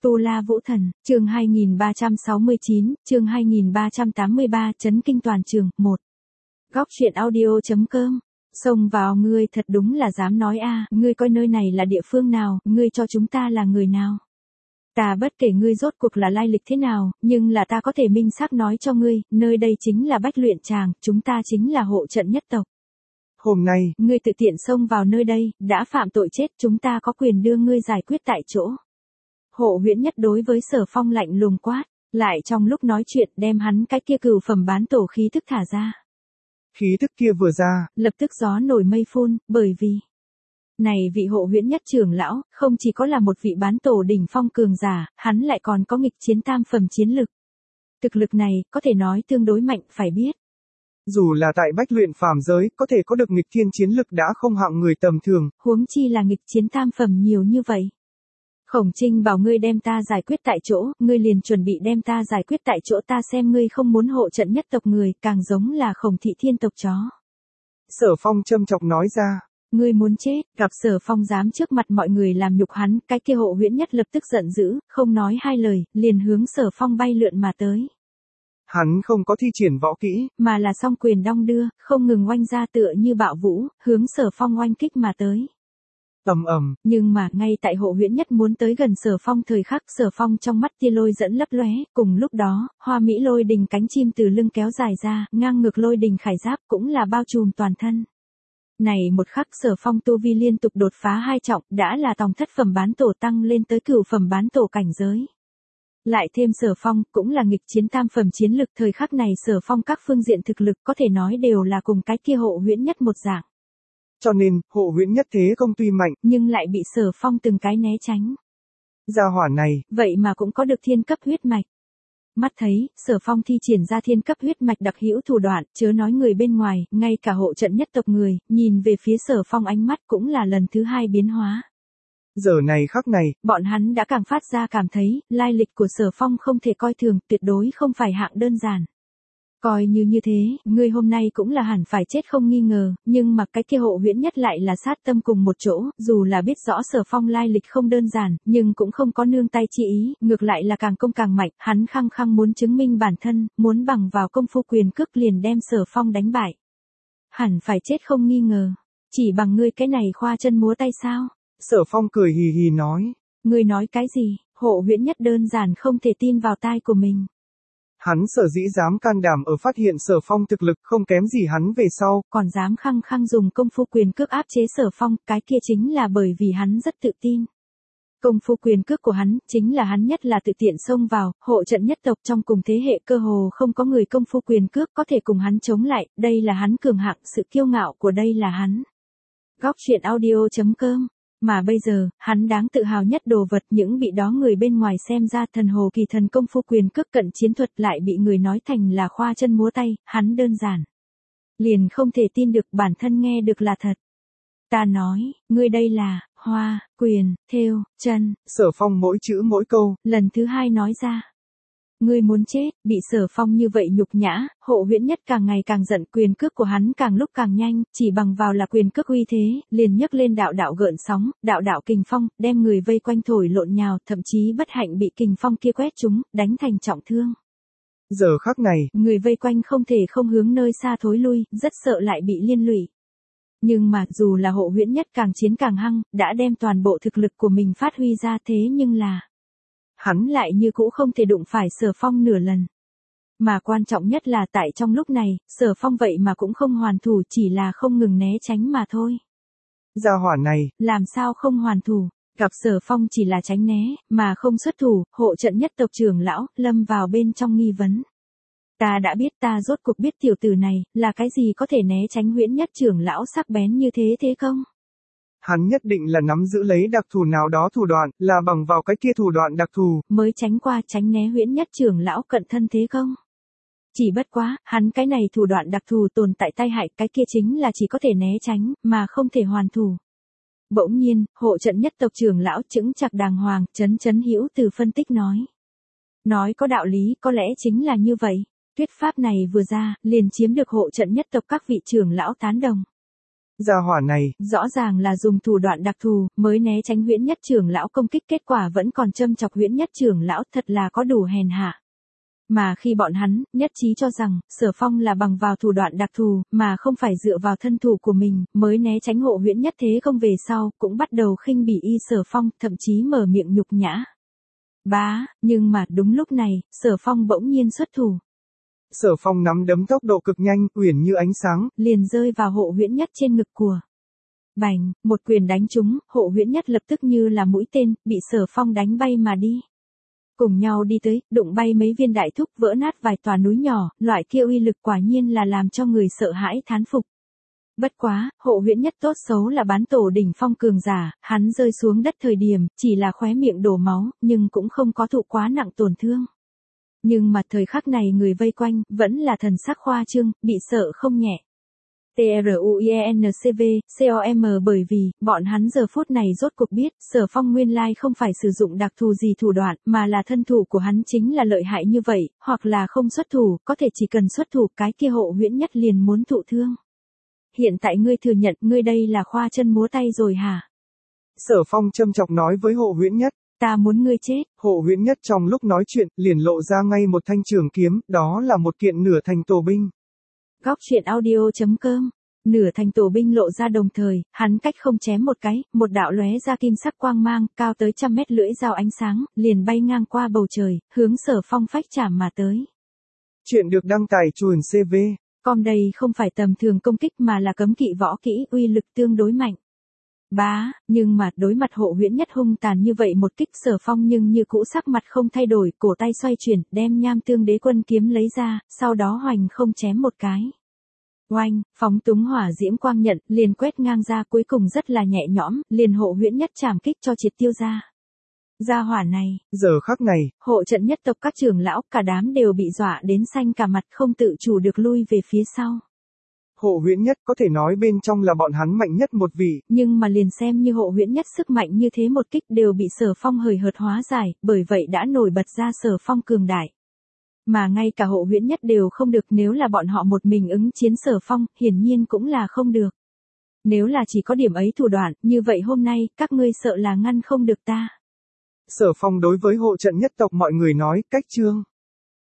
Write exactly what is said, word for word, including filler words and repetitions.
Tu La Vũ Thần, chương hai nghìn ba trăm sáu mươi chín, chương hai nghìn ba trăm tám mươi ba, chấn kinh toàn trường, một. Góc truyện audio.com. Xông vào ngươi thật đúng là dám nói a, ngươi coi nơi này là địa phương nào, ngươi cho chúng ta là người nào. Ta bất kể ngươi rốt cuộc là lai lịch thế nào, nhưng là ta có thể minh xác nói cho ngươi, nơi đây chính là Bách Luyện Tràng, chúng ta chính là hộ trận nhất tộc. Hôm nay, ngươi tự tiện xông vào nơi đây, đã phạm tội chết, chúng ta có quyền đưa ngươi giải quyết tại chỗ. Hộ Huyễn Nhất đối với Sở Phong lạnh lùng quát, lại trong lúc nói chuyện đem hắn cái kia cửu phẩm bán tổ khí thức thả ra. Khí thức kia vừa ra, lập tức gió nổi mây phun, bởi vì này vị Hộ Huyễn Nhất trưởng lão, không chỉ có là một vị bán tổ đỉnh phong cường giả, hắn lại còn có nghịch chiến tam phẩm chiến lực. Thực lực này, có thể nói tương đối mạnh, phải biết. Dù là tại Bách Luyện phàm giới, có thể có được nghịch thiên chiến lực đã không hạng người tầm thường. Huống chi là nghịch chiến tam phẩm nhiều như vậy. Khổng Trinh bảo ngươi đem ta giải quyết tại chỗ, ngươi liền chuẩn bị đem ta giải quyết tại chỗ, ta xem ngươi không muốn hộ trận nhất tộc người, càng giống là Khổng Thị Thiên tộc chó. Sở Phong châm chọc nói ra. Ngươi muốn chết, gặp Sở Phong dám trước mặt mọi người làm nhục hắn, cái kia Hộ Huyễn Nhất lập tức giận dữ, không nói hai lời, liền hướng Sở Phong bay lượn mà tới. Hắn không có thi triển võ kỹ, mà là song quyền đong đưa, không ngừng oanh ra tựa như bạo vũ, hướng Sở Phong oanh kích mà tới. Ầm ầm, nhưng mà ngay tại Hộ Huyễn Nhất muốn tới gần Sở Phong thời khắc, Sở Phong trong mắt tia lôi dẫn lấp lóe, cùng lúc đó, Hoa Mỹ Lôi Đình cánh chim từ lưng kéo dài ra, ngang ngược Lôi Đình khải giáp cũng là bao trùm toàn thân. Này một khắc Sở Phong tu vi liên tục đột phá hai trọng, đã là tòng thất phẩm bán tổ tăng lên tới cửu phẩm bán tổ cảnh giới. Lại thêm Sở Phong cũng là nghịch chiến tam phẩm chiến lực, thời khắc này Sở Phong các phương diện thực lực có thể nói đều là cùng cái kia Hộ Huyễn Nhất một dạng. Cho nên, Hộ Huyễn Nhất thế công tuy mạnh, nhưng lại bị Sở Phong từng cái né tránh. Gia hỏa này, vậy mà cũng có được thiên cấp huyết mạch. Mắt thấy, Sở Phong thi triển ra thiên cấp huyết mạch đặc hữu thủ đoạn, chớ nói người bên ngoài, ngay cả hộ trận nhất tộc người, nhìn về phía Sở Phong ánh mắt cũng là lần thứ hai biến hóa. Giờ này khắc này, bọn hắn đã càng phát ra cảm thấy, lai lịch của Sở Phong không thể coi thường, tuyệt đối không phải hạng đơn giản. Coi như như thế, ngươi hôm nay cũng là hẳn phải chết không nghi ngờ, nhưng mà cái kia Hộ Huyễn Nhất lại là sát tâm cùng một chỗ, dù là biết rõ Sở Phong lai lịch không đơn giản, nhưng cũng không có nương tay chi ý, ngược lại là càng công càng mạnh, hắn khăng khăng muốn chứng minh bản thân, muốn bằng vào công phu quyền cước liền đem Sở Phong đánh bại. Hẳn phải chết không nghi ngờ, chỉ bằng ngươi cái này khoa chân múa tay sao? Sở Phong cười hì hì nói. Ngươi nói cái gì, Hộ Huyễn Nhất đơn giản không thể tin vào tai của mình. Hắn sở dĩ dám can đảm ở phát hiện Sở Phong thực lực không kém gì hắn về sau, còn dám khăng khăng dùng công phu quyền cước áp chế Sở Phong, cái kia chính là bởi vì hắn rất tự tin. Công phu quyền cước của hắn, chính là hắn nhất là tự tiện xông vào, hộ trận nhất tộc trong cùng thế hệ cơ hồ không có người công phu quyền cước có thể cùng hắn chống lại, đây là hắn cường hạng, sự kiêu ngạo của đây là hắn. Góc truyện audio.com. Mà bây giờ, hắn đáng tự hào nhất đồ vật, những bị đó người bên ngoài xem ra thần hồ kỳ thần công phu quyền cước cận chiến thuật lại bị người nói thành là khoa chân múa tay, hắn đơn giản liền không thể tin được bản thân nghe được là thật. Ta nói, ngươi đây là hoa, quyền, thêu, chân. Sở Phong mỗi chữ mỗi câu, lần thứ hai nói ra. Ngươi muốn chết, bị Sở Phong như vậy nhục nhã, Hộ Huyễn Nhất càng ngày càng giận, quyền cước của hắn càng lúc càng nhanh, chỉ bằng vào là quyền cước uy thế, liền nhấc lên đạo đạo gợn sóng, đạo đạo kình phong, đem người vây quanh thổi lộn nhào, thậm chí bất hạnh bị kình phong kia quét trúng, đánh thành trọng thương. Giờ khắc này, người vây quanh không thể không hướng nơi xa thối lui, rất sợ lại bị liên lụy. Nhưng mà dù là Hộ Huyễn Nhất càng chiến càng hăng, đã đem toàn bộ thực lực của mình phát huy ra, thế nhưng là hắn lại như cũ không thể đụng phải Sở Phong nửa lần. Mà quan trọng nhất là tại trong lúc này, Sở Phong vậy mà cũng không hoàn thủ, chỉ là không ngừng né tránh mà thôi. Gia hỏa này, làm sao không hoàn thủ, gặp Sở Phong chỉ là tránh né, mà không xuất thủ, hộ trận nhất tộc trưởng lão, lâm vào bên trong nghi vấn. Ta đã biết, ta rốt cuộc biết tiểu tử này, là cái gì có thể né tránh Huyễn Nhất trưởng lão sắc bén như thế thế không? Hắn nhất định là nắm giữ lấy đặc thù nào đó thủ đoạn, là bằng vào cái kia thủ đoạn đặc thù, mới tránh qua tránh né Huyễn Nhất trưởng lão cận thân thế không? Chỉ bất quá, hắn cái này thủ đoạn đặc thù tồn tại tai hại, cái kia chính là chỉ có thể né tránh, mà không thể hoàn thủ. Bỗng nhiên, hộ trận nhất tộc trưởng lão chững chạc đàng hoàng, chấn chấn hữu từ phân tích nói. Nói có đạo lý, có lẽ chính là như vậy. Thuyết pháp này vừa ra, liền chiếm được hộ trận nhất tộc các vị trưởng lão tán đồng. Gia hỏa này, rõ ràng là dùng thủ đoạn đặc thù, mới né tránh Huyễn Nhất trưởng lão công kích, kết quả vẫn còn châm chọc Huyễn Nhất trưởng lão, thật là có đủ hèn hạ. Mà khi bọn hắn nhất trí cho rằng Sở Phong là bằng vào thủ đoạn đặc thù, mà không phải dựa vào thân thủ của mình, mới né tránh hộ Huyễn Nhất thế công về sau, cũng bắt đầu khinh bỉ y Sở Phong, thậm chí mở miệng nhục nhã. Bá, nhưng mà đúng lúc này, Sở Phong bỗng nhiên xuất thủ. Sở Phong nắm đấm tốc độ cực nhanh, uyển như ánh sáng, liền rơi vào hộ Huyễn Nhất trên ngực của. Bành, một quyền đánh trúng, hộ Huyễn Nhất lập tức như là mũi tên, bị Sở Phong đánh bay mà đi. Cùng nhau đi tới, đụng bay mấy viên đại thúc, vỡ nát vài tòa núi nhỏ, loại kia uy lực quả nhiên là làm cho người sợ hãi thán phục. Bất quá, hộ Huyễn Nhất tốt xấu là bán tổ đỉnh phong cường giả, hắn rơi xuống đất thời điểm, chỉ là khóe miệng đổ máu, nhưng cũng không có thụ quá nặng tổn thương. Nhưng mà thời khắc này người vây quanh, vẫn là thần sắc khoa trương, bị sợ không nhẹ. TRUIENCV, COM bởi vì, bọn hắn giờ phút này rốt cuộc biết, Sở Phong nguyên lai không phải sử dụng đặc thù gì thủ đoạn, mà là thân thủ của hắn chính là lợi hại như vậy, hoặc là không xuất thủ, có thể chỉ cần xuất thủ cái kia hộ Huyễn Nhất liền muốn thụ thương. Hiện tại ngươi thừa nhận ngươi đây là khoa chân múa tay rồi hả? Sở Phong châm chọc nói với hộ Huyễn Nhất. Ta muốn ngươi chết. Hộ Huyễn Nhất trong lúc nói chuyện, liền lộ ra ngay một thanh trường kiếm, đó là một kiện nửa thành tổ binh. Góc truyện audio chấm com. Nửa thành tổ binh lộ ra đồng thời, hắn cách không chém một cái, một đạo lóe ra kim sắc quang mang, cao tới trăm mét lưỡi dao ánh sáng, liền bay ngang qua bầu trời, hướng Sở Phong phách chạm mà tới. Chuyện được đăng tải chuồn xê vê. Com đây không phải tầm thường công kích mà là cấm kỵ võ kỹ, uy lực tương đối mạnh. Bá, nhưng mà đối mặt hộ Huyễn Nhất hung tàn như vậy một kích, Sở Phong nhưng như cũ sắc mặt không thay đổi, cổ tay xoay chuyển, đem Nham Tương Đế Quân kiếm lấy ra, sau đó hoành không chém một cái. Oanh, phóng túng hỏa diễm quang nhận, liền quét ngang ra, cuối cùng rất là nhẹ nhõm, liền hộ Huyễn Nhất chảm kích cho triệt tiêu ra. Gia hỏa này, giờ khắc này, hộ trận nhất tộc các trưởng lão, cả đám đều bị dọa đến xanh cả mặt, không tự chủ được lui về phía sau. Hộ Huyễn Nhất có thể nói bên trong là bọn hắn mạnh nhất một vị. Nhưng mà liền xem như hộ Huyễn Nhất sức mạnh như thế một kích đều bị Sở Phong hời hợt hóa giải, bởi vậy đã nổi bật ra Sở Phong cường đại. Mà ngay cả hộ Huyễn Nhất đều không được, nếu là bọn họ một mình ứng chiến Sở Phong, hiển nhiên cũng là không được. Nếu là chỉ có điểm ấy thủ đoạn, như vậy hôm nay, các ngươi sợ là ngăn không được ta. Sở Phong đối với hộ trận nhất tộc mọi người nói, cách chương.